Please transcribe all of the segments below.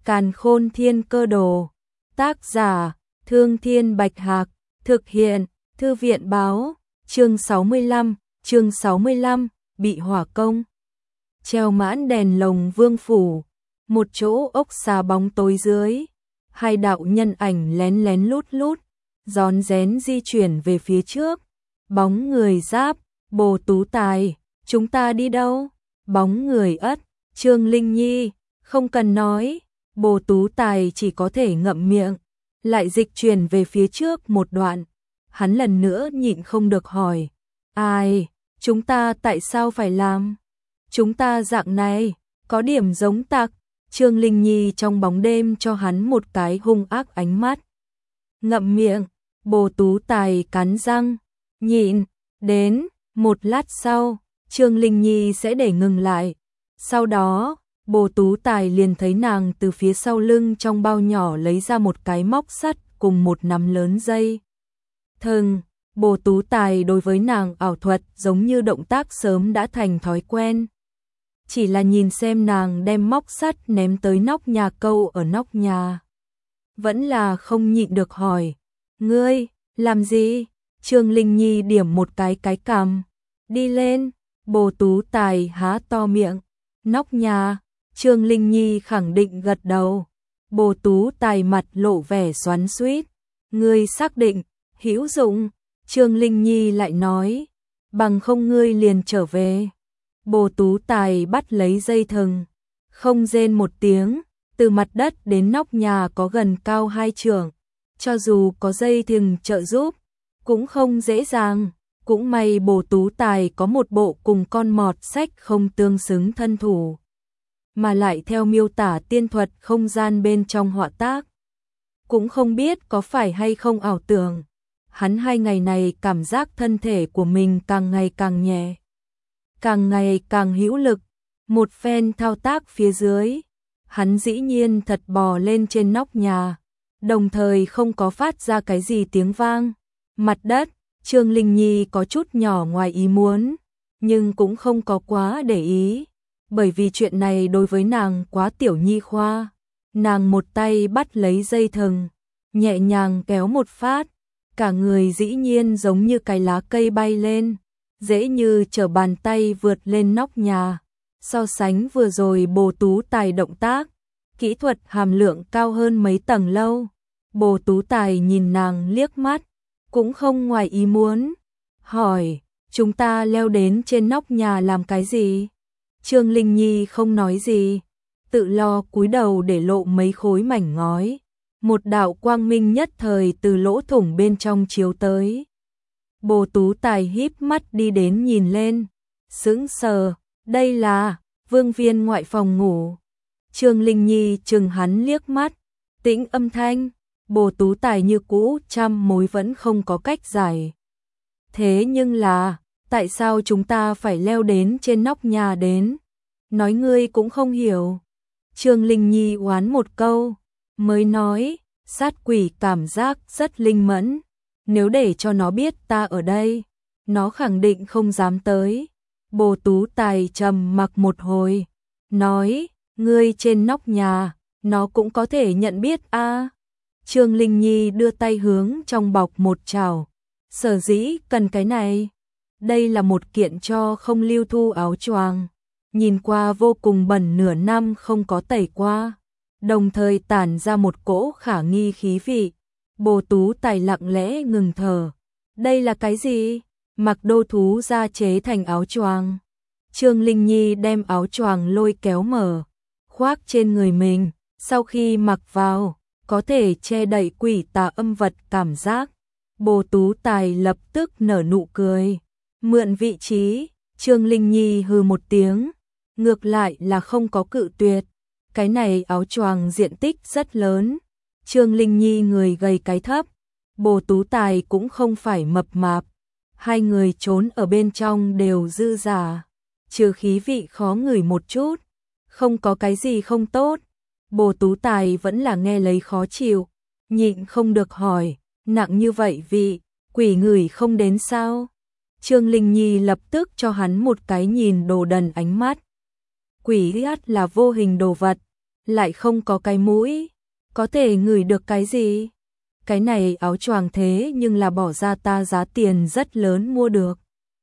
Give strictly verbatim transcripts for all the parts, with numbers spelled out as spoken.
Càn Khôn Thiên Cơ Đồ. Tác giả: Thương Thiên Bạch Hạc. Thực hiện: Thư viện báo. Chương sáu mươi lăm, chương sáu mươi lăm, bị hỏa công. Treo mãn đèn lồng vương phủ, một chỗ ốc xà bóng tối dưới, hai đạo nhân ảnh lén lén lút lút, rón rén di chuyển về phía trước. Bóng người giáp, Bồ Tú Tài, chúng ta đi đâu? Bóng người ất, Trương Linh Nhi, không cần nói. Bồ Tú Tài chỉ có thể ngậm miệng, lại dịch chuyển về phía trước một đoạn. Hắn lần nữa nhịn không được hỏi, ai, chúng ta tại sao phải làm? Chúng ta dạng này, có điểm giống tặc. Trương Linh Nhi trong bóng đêm cho hắn một cái hung ác ánh mắt. Ngậm miệng, Bồ Tú Tài cắn răng, nhịn, đến, một lát sau, Trương Linh Nhi sẽ để ngừng lại. Sau đó, Bồ Tú Tài liền thấy nàng từ phía sau lưng trong bao nhỏ lấy ra một cái móc sắt cùng một nắm lớn dây thừng. Bồ Tú Tài đối với nàng ảo thuật giống như động tác sớm đã thành thói quen. Chỉ là nhìn xem nàng đem móc sắt ném tới nóc nhà câu ở nóc nhà, vẫn là không nhịn được hỏi, ngươi, làm gì? Trương Linh Nhi điểm một cái cái cằm, đi lên. Bồ Tú Tài há to miệng, nóc nhà. Trương Linh Nhi khẳng định gật đầu. Bồ Tú Tài mặt lộ vẻ xoắn xuýt, ngươi xác định, hữu dụng? Trương Linh Nhi lại nói, bằng không ngươi liền trở về. Bồ Tú Tài bắt lấy dây thừng, không rên một tiếng, từ mặt đất đến nóc nhà có gần cao hai trượng, cho dù có dây thừng trợ giúp, cũng không dễ dàng. Cũng may Bồ Tú Tài có một bộ cùng con mọt sách không tương xứng thân thủ, mà lại theo miêu tả tiên thuật không gian bên trong họa tác. Cũng không biết có phải hay không ảo tưởng, hắn hai ngày này cảm giác thân thể của mình càng ngày càng nhẹ, càng ngày càng hữu lực. Một phen thao tác phía dưới, hắn dĩ nhiên thật bò lên trên nóc nhà, đồng thời không có phát ra cái gì tiếng vang. Mặt đất, Trương Linh Nhi có chút nhỏ ngoài ý muốn, nhưng cũng không có quá để ý, bởi vì chuyện này đối với nàng quá tiểu nhi khoa. Nàng một tay bắt lấy dây thừng, nhẹ nhàng kéo một phát, cả người dĩ nhiên giống như cái lá cây bay lên, dễ như trở bàn tay vượt lên nóc nhà. So sánh vừa rồi Bồ Tú Tài động tác, kỹ thuật hàm lượng cao hơn mấy tầng lâu. Bồ Tú Tài nhìn nàng liếc mắt, cũng không ngoài ý muốn, hỏi, chúng ta leo đến trên nóc nhà làm cái gì? Trương Linh Nhi không nói gì, tự lo cúi đầu để lộ mấy khối mảnh ngói. Một đạo quang minh nhất thời từ lỗ thủng bên trong chiếu tới. Bồ Tú Tài híp mắt đi đến nhìn lên, sững sờ, đây là vương viên ngoại phòng ngủ. Trương Linh Nhi chừng hắn liếc mắt, tĩnh âm thanh. Bồ Tú Tài như cũ trăm mối vẫn không có cách giải. Thế nhưng là, tại sao chúng ta phải leo đến trên nóc nhà đến? Nói ngươi cũng không hiểu. Trương Linh Nhi oán một câu, mới nói, sát quỷ cảm giác rất linh mẫn. Nếu để cho nó biết ta ở đây, nó khẳng định không dám tới. Bồ Tú Tài trầm mặc một hồi, nói, ngươi trên nóc nhà, nó cũng có thể nhận biết a. À. Trương Linh Nhi đưa tay hướng trong bọc một chảo, sở dĩ cần cái này. Đây là một kiện cho không lưu thu áo choàng, nhìn qua vô cùng bẩn, nửa năm không có tẩy qua, đồng thời tản ra một cỗ khả nghi khí vị. Bồ Tú Tài lặng lẽ ngừng thở, đây là cái gì? Mặc đô thú da chế thành áo choàng. Trương Linh Nhi đem áo choàng lôi kéo mở, khoác trên người mình, sau khi mặc vào, có thể che đậy quỷ tà âm vật cảm giác. Bồ Tú Tài lập tức nở nụ cười, mượn vị trí. Trương Linh Nhi hừ một tiếng, ngược lại là không có cự tuyệt. Cái này áo choàng diện tích rất lớn, Trương Linh Nhi người gầy cái thấp, Bồ Tú Tài cũng không phải mập mạp, hai người trốn ở bên trong đều dư giả, trừ khí vị khó ngửi một chút, không có cái gì không tốt. Bồ Tú Tài vẫn là nghe lấy khó chịu, nhịn không được hỏi, nặng như vậy vị, quỷ ngửi không đến sao? Trương Linh Nhi lập tức cho hắn một cái nhìn đồ đần ánh mắt. Quỷ ghét là vô hình đồ vật, lại không có cái mũi, có thể ngửi được cái gì? Cái này áo choàng thế nhưng là bỏ ra ta giá tiền rất lớn mua được.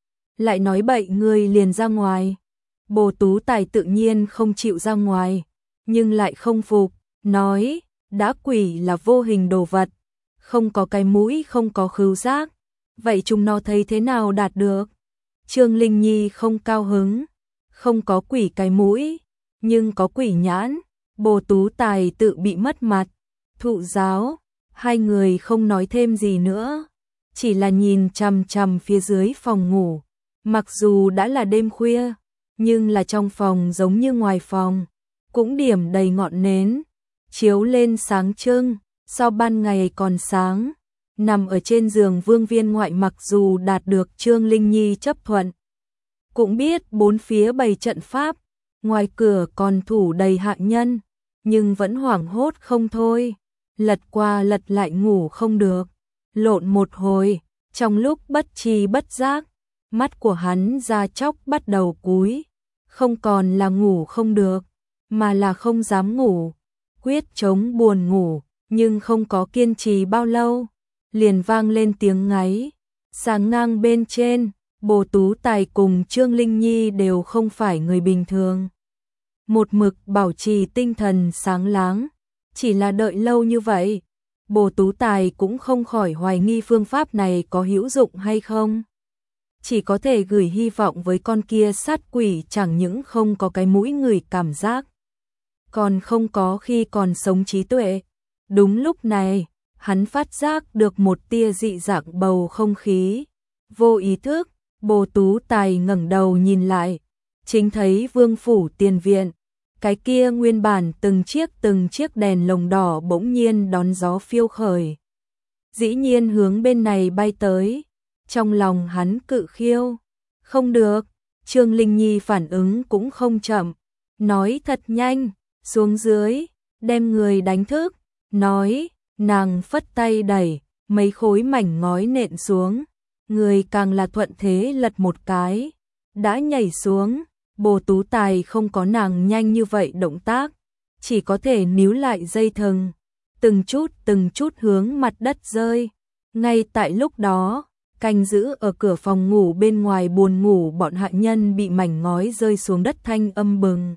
Lại nói bậy ngươi liền ra ngoài. Bồ Tú Tài tự nhiên không chịu ra ngoài, nhưng lại không phục, nói, đã quỷ là vô hình đồ vật, không có cái mũi không có khứu giác, vậy chúng nó thấy thế nào đạt được? Trương Linh Nhi không cao hứng, không có quỷ cái mũi, nhưng có quỷ nhãn. Bồ Tú Tài tự bị mất mặt, thụ giáo, hai người không nói thêm gì nữa, chỉ là nhìn chằm chằm phía dưới phòng ngủ. Mặc dù đã là đêm khuya, nhưng là trong phòng giống như ngoài phòng, cũng điểm đầy ngọn nến, chiếu lên sáng trưng, sau ban ngày còn sáng. Nằm ở trên giường Vương Viên Ngoại mặc dù đạt được Trương Linh Nhi chấp thuận, cũng biết bốn phía bày trận pháp, ngoài cửa còn thủ đầy hạ nhân, nhưng vẫn hoảng hốt không thôi, lật qua lật lại ngủ không được, lộn một hồi, trong lúc bất tri bất giác, mắt của hắn ra chóc bắt đầu cúi, không còn là ngủ không được, mà là không dám ngủ, quyết chống buồn ngủ, nhưng không có kiên trì bao lâu, liền vang lên tiếng ngáy, sáng ngang bên trên. Bồ Tú Tài cùng Trương Linh Nhi đều không phải người bình thường, một mực bảo trì tinh thần sáng láng, chỉ là đợi lâu như vậy, Bồ Tú Tài cũng không khỏi hoài nghi phương pháp này có hữu dụng hay không. Chỉ có thể gửi hy vọng với con kia sát quỷ chẳng những không có cái mũi ngửi cảm giác, còn không có khi còn sống trí tuệ. Đúng lúc này, hắn phát giác được một tia dị dạng bầu không khí, vô ý thức. Bồ Tú Tài ngẩng đầu nhìn lại, chính thấy Vương phủ tiền viện, cái kia nguyên bản từng chiếc từng chiếc đèn lồng đỏ bỗng nhiên đón gió phiêu khởi. Dĩ nhiên hướng bên này bay tới, trong lòng hắn cự khiêu, không được, Trương Linh Nhi phản ứng cũng không chậm, nói thật nhanh, xuống dưới, đem người đánh thức, nói, nàng phất tay đẩy, mấy khối mảnh ngói nện xuống. Người càng là thuận thế lật một cái, đã nhảy xuống. Bồ Tú Tài không có nàng nhanh như vậy động tác, chỉ có thể níu lại dây thừng, từng chút từng chút hướng mặt đất rơi. Ngay tại lúc đó, canh giữ ở cửa phòng ngủ bên ngoài buồn ngủ bọn hạ nhân bị mảnh ngói rơi xuống đất thanh âm bừng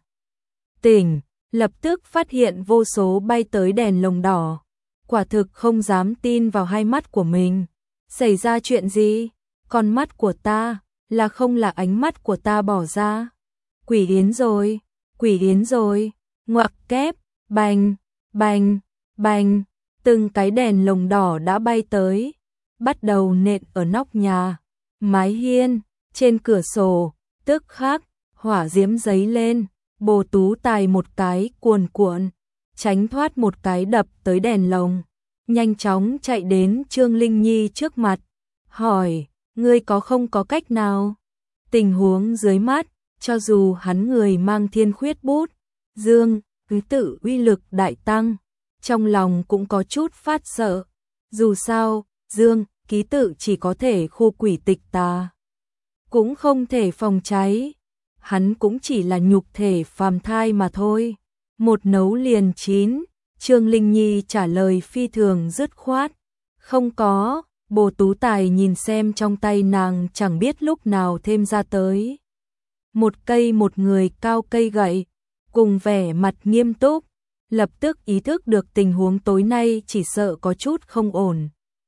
tỉnh, lập tức phát hiện vô số bay tới đèn lồng đỏ, quả thực không dám tin vào hai mắt của mình. Xảy ra chuyện gì? Con mắt của ta, là không là ánh mắt của ta bỏ ra. Quỷ yến rồi, quỷ yến rồi, ngoặc kép, bành, bành, bành, từng cái đèn lồng đỏ đã bay tới, bắt đầu nện ở nóc nhà, mái hiên, trên cửa sổ, tức khắc, hỏa diễm giấy lên, Bồ Tú Tài một cái cuồn cuộn, tránh thoát một cái đập tới đèn lồng. Nhanh chóng chạy đến Trương Linh Nhi trước mặt, hỏi, ngươi có không có cách nào? Tình huống dưới mắt, cho dù hắn người mang thiên khuyết bút, dương, cứ tự uy lực đại tăng, trong lòng cũng có chút phát sợ. Dù sao, dương, ký tự chỉ có thể khu quỷ tịch tà, cũng không thể phòng cháy. Hắn cũng chỉ là nhục thể phàm thai mà thôi, một nấu liền chín. Trương Linh Nhi trả lời phi thường dứt khoát, không có. Bồ Tú Tài nhìn xem trong tay nàng chẳng biết lúc nào thêm ra tới một cây một người cao cây gậy, cùng vẻ mặt nghiêm túc, lập tức ý thức được tình huống tối nay chỉ sợ có chút không ổn.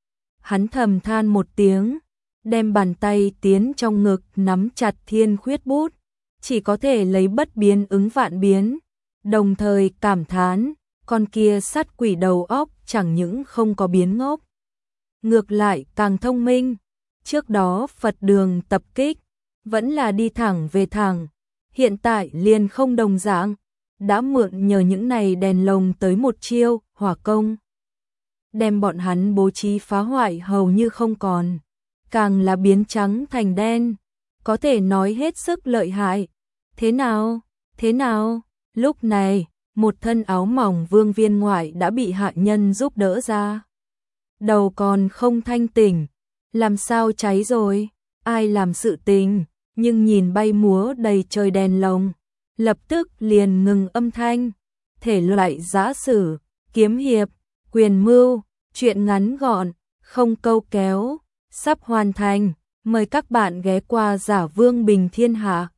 Hắn thầm than một tiếng, đem bàn tay tiến trong ngực nắm chặt thiên khuyết bút, chỉ có thể lấy bất biến ứng vạn biến, đồng thời cảm thán, con kia sát quỷ đầu óc chẳng những không có biến ngốc, ngược lại càng thông minh. Trước đó Phật đường tập kích, vẫn là đi thẳng về thẳng, hiện tại liền không đồng dạng, đã mượn nhờ những này đèn lồng tới một chiêu, hỏa công. Đem bọn hắn bố trí phá hoại hầu như không còn, càng là biến trắng thành đen, có thể nói hết sức lợi hại. Thế nào, thế nào, lúc này, một thân áo mỏng Vương Viên Ngoại đã bị hạ nhân giúp đỡ ra. Đầu còn không thanh tỉnh, làm sao cháy rồi, ai làm sự tình, nhưng nhìn bay múa đầy trời đèn lồng, lập tức liền ngừng âm thanh. thể loại giã sử, kiếm hiệp, quyền mưu, truyện ngắn gọn, không câu kéo, sắp hoàn thành. Mời các bạn ghé qua Giả Vương Bình Thiên Hạ.